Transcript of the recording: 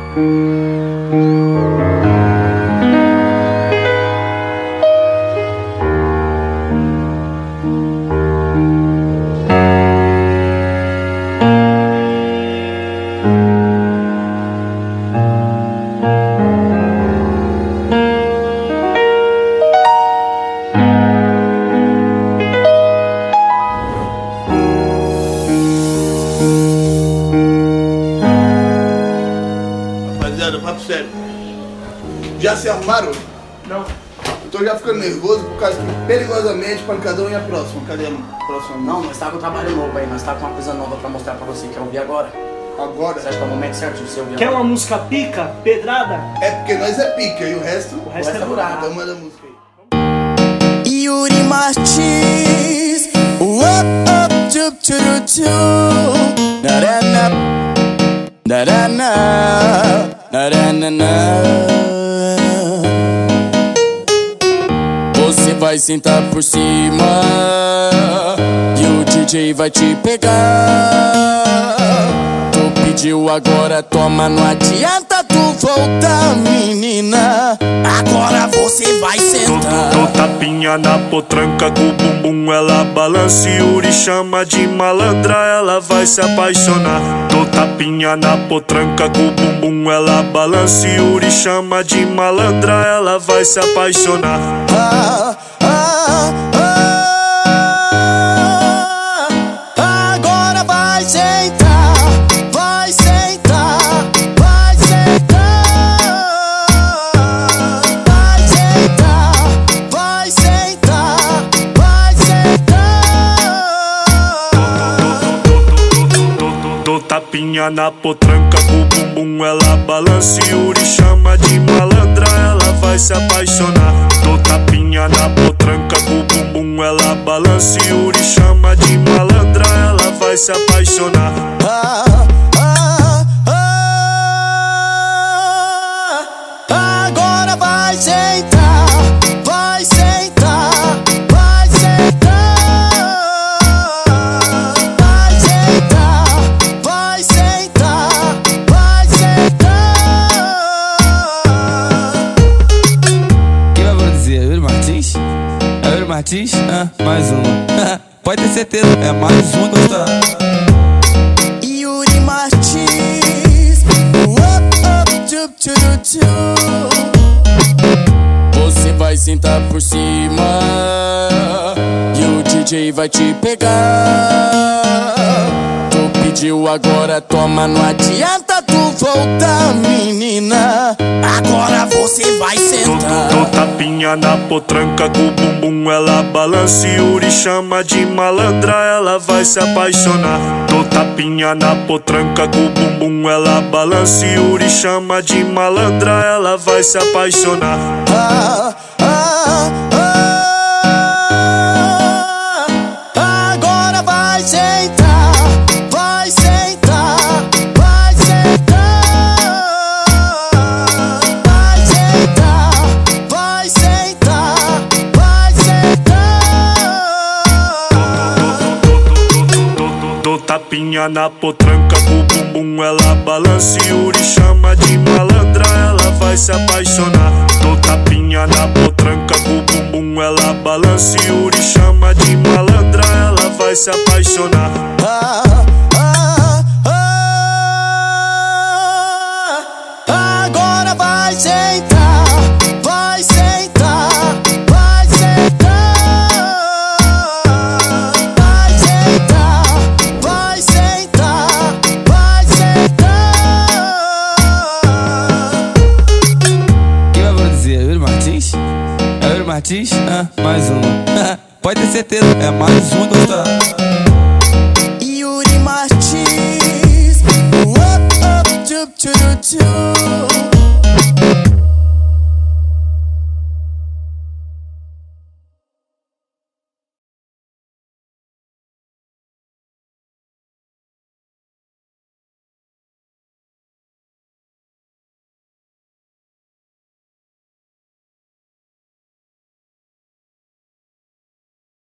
Rapaziada, papo sério. Já se arrumaram? Não. Eu tô já ficando nervoso por causa que perigosamente pancadão e a próxima. Cadê a próxima? Não, nós tá com um trabalho novo aí, nós tá com uma coisa nova pra mostrar pra você. Quer ouvir agora? Agora? Você acha que é o momento certo de você ouvir Quer agora? uma música pica, pedrada? É porque nós é pica e o resto é buraco. Então manda a música aí. Yuri Martins, up, chup, churu, chu. Na-ra-na, na-ra-na, na-ra-na-na. Você vai sentar por cima e o DJ vai te pegar. Tu pediu agora, toma, não adianta tu voltar, menina. Agora você vai sentar. Dou tapinha na potranca com o bumbum, ela balança e Yuri chama de malandra, ela vai se apaixonar. Dou tapinha na potranca com o bumbum, ela balança e Yuri chama de malandra, ela vai se apaixonar. Agora vai sentar, vai sentar, vai sentar, vai sentar, vai sentar, vai sentar. Dou tapinha na potranca com o bumbum, ela balança e Yuri chama de malandra, ela vai se apaixonar. Dou tapinha na potranca com o bumbum, ela balança e Yuri chama de malandra, ela vai se apaixonar. Agora vai sentar, vai sentar, vai sentar, vai sentar, vai sentar, vai sentar. Quem vai produzir? Yuri Martins? É Yuri Martins? Mais um. Pode ter certeza, é mais um gostar. Yuri Martins, up, chup, churu, chu. Você vai sentar por cima e o DJ vai te pegar. Tu pediu agora, toma, não adianta tu voltar, menina. Agora você vai sentar. Dou tapinha na potranca com o bumbum, ela balança e Yuri chama de malandra, ela vai se apaixonar. Dou tapinha na potranca com o bumbum, ela balança e Yuri chama de malandra, ela vai se apaixonar. Agora vai sentar, vai sentar, vai sentar, vai sentar, vai sentar, vai sentar. Dou tapinha na potranca com o bumbum, ela balança e Yuri chama de malandra, ela vai se apaixonar. Dou tapinha na potranca com o bumbum, ela balança e Yuri chama de malandra, ela vai se apaixonar. Agora vai sentar, vai sentar, vai sentar, vai sentar, vai sentar, vai sentar. Quem vai produzir? Yuri Martins? É Yuri Martins? Mais um. Pode ter certeza, é mais um gostar. Yuri Martins, up, chup, churu, chu.